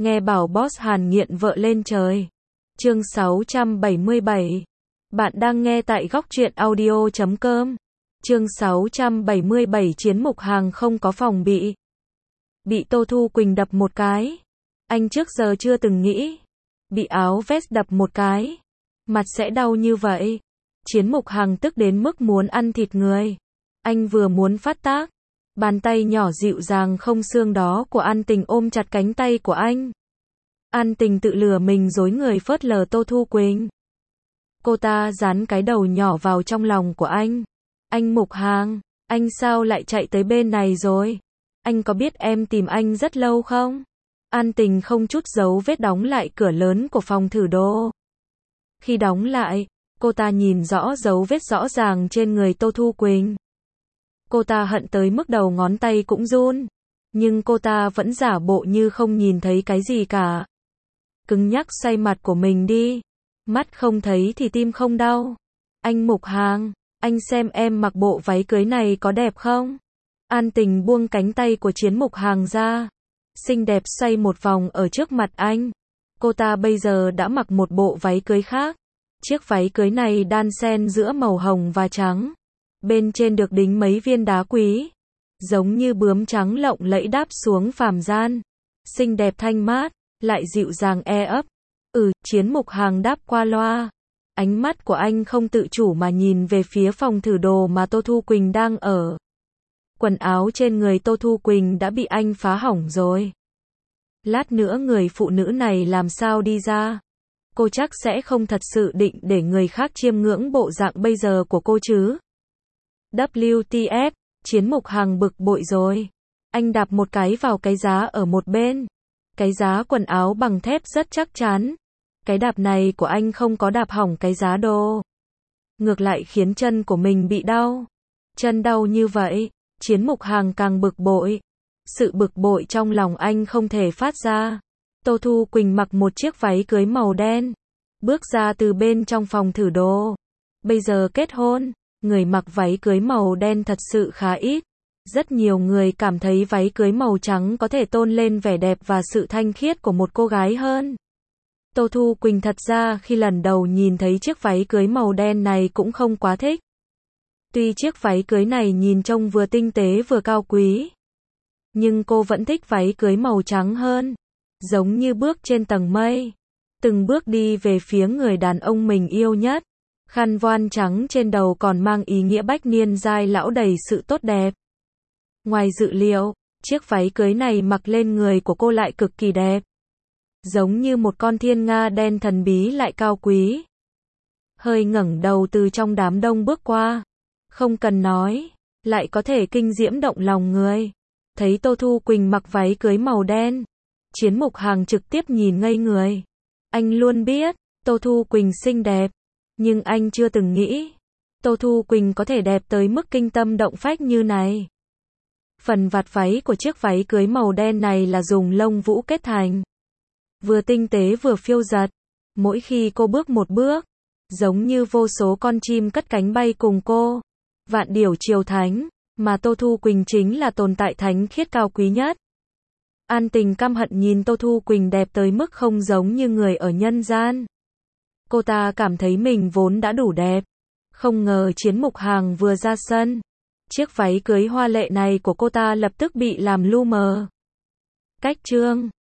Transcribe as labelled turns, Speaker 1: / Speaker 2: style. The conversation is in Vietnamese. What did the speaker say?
Speaker 1: Nghe bảo boss Hàn nghiện vợ lên trời. Chương 677. Bạn đang nghe tại góc truyện audio.com. Chương 677 Chiến Mục Hàng không có phòng bị. Bị Tô Thu Quỳnh đập một cái. Anh trước giờ chưa từng nghĩ. Bị áo vest đập một cái. Mặt sẽ đau như vậy. Chiến Mục Hàng tức đến mức muốn ăn thịt người. Anh vừa muốn phát tác. Bàn tay nhỏ dịu dàng không xương đó của An Tình ôm chặt cánh tay của anh. An Tình tự lừa mình dối người phớt lờ Tô Thu Quỳnh. Cô ta dán cái đầu nhỏ vào trong lòng của anh. Anh Mục Hàng, anh sao lại chạy tới bên này rồi? Anh có biết em tìm anh rất lâu không? An Tình không chút dấu vết đóng lại cửa lớn của phòng thử đồ. Khi đóng lại, cô ta nhìn rõ dấu vết rõ ràng trên người Tô Thu Quỳnh. Cô ta hận tới mức đầu ngón tay cũng run. Nhưng cô ta vẫn giả bộ như không nhìn thấy cái gì cả. Cứng nhắc xoay mặt của mình đi. Mắt không thấy thì tim không đau. Anh Mục Hàng, anh xem em mặc bộ váy cưới này có đẹp không? An Tình buông cánh tay của Chiến Mục Hàng ra. Xinh đẹp xoay một vòng ở trước mặt anh. Cô ta bây giờ đã mặc một bộ váy cưới khác. Chiếc váy cưới này đan xen giữa màu hồng và trắng. Bên trên được đính mấy viên đá quý. Giống như bướm trắng lộng lẫy đáp xuống phàm gian. Xinh đẹp thanh mát, lại dịu dàng e ấp. Chiến Mục Hàng đáp qua loa. Ánh mắt của anh không tự chủ mà nhìn về phía phòng thử đồ mà Tô Thu Quỳnh đang ở. Quần áo trên người Tô Thu Quỳnh đã bị anh phá hỏng rồi. Lát nữa người phụ nữ này làm sao đi ra? Cô chắc sẽ không thật sự định để người khác chiêm ngưỡng bộ dạng bây giờ của cô chứ? WTF, Chiến Mục Hàng bực bội rồi. Anh đạp một cái vào cái giá ở một bên. Cái giá quần áo bằng thép rất chắc chắn. Cái đạp này của anh không có đạp hỏng cái giá đồ. Ngược lại khiến chân của mình bị đau. Chân đau như vậy, Chiến Mục Hàng càng bực bội. Sự bực bội trong lòng anh không thể phát ra. Tô Thu Quỳnh mặc một chiếc váy cưới màu đen. Bước ra từ bên trong phòng thử đồ. Bây giờ kết hôn, người mặc váy cưới màu đen thật sự khá ít. Rất nhiều người cảm thấy váy cưới màu trắng có thể tôn lên vẻ đẹp và sự thanh khiết của một cô gái hơn. Tô Thu Quỳnh thật ra khi lần đầu nhìn thấy chiếc váy cưới màu đen này cũng không quá thích. Tuy chiếc váy cưới này nhìn trông vừa tinh tế vừa cao quý. Nhưng cô vẫn thích váy cưới màu trắng hơn. Giống như bước trên tầng mây. Từng bước đi về phía người đàn ông mình yêu nhất. Khăn voan trắng trên đầu còn mang ý nghĩa bách niên giai lão đầy sự tốt đẹp. Ngoài dự liệu, chiếc váy cưới này mặc lên người của cô lại cực kỳ đẹp. Giống như một con thiên nga đen thần bí lại cao quý. Hơi ngẩng đầu từ trong đám đông bước qua. Không cần nói, lại có thể kinh diễm động lòng người. Thấy Tô Thu Quỳnh mặc váy cưới màu đen. Chiến Mục Hàng trực tiếp nhìn ngây người. Anh luôn biết, Tô Thu Quỳnh xinh đẹp. Nhưng anh chưa từng nghĩ, Tô Thu Quỳnh có thể đẹp tới mức kinh tâm động phách như này. Phần vạt váy của chiếc váy cưới màu đen này là dùng lông vũ kết thành. Vừa tinh tế vừa phiêu dật. Mỗi khi cô bước một bước, giống như vô số con chim cất cánh bay cùng cô. Vạn điểu triều thánh, mà Tô Thu Quỳnh chính là tồn tại thánh khiết cao quý nhất. An Tình căm hận nhìn Tô Thu Quỳnh đẹp tới mức không giống như người ở nhân gian. Cô ta cảm thấy mình vốn đã đủ đẹp. Không ngờ Chiến Mục Hàng vừa ra sân. Chiếc váy cưới hoa lệ này của cô ta lập tức bị làm lu mờ. Cách chương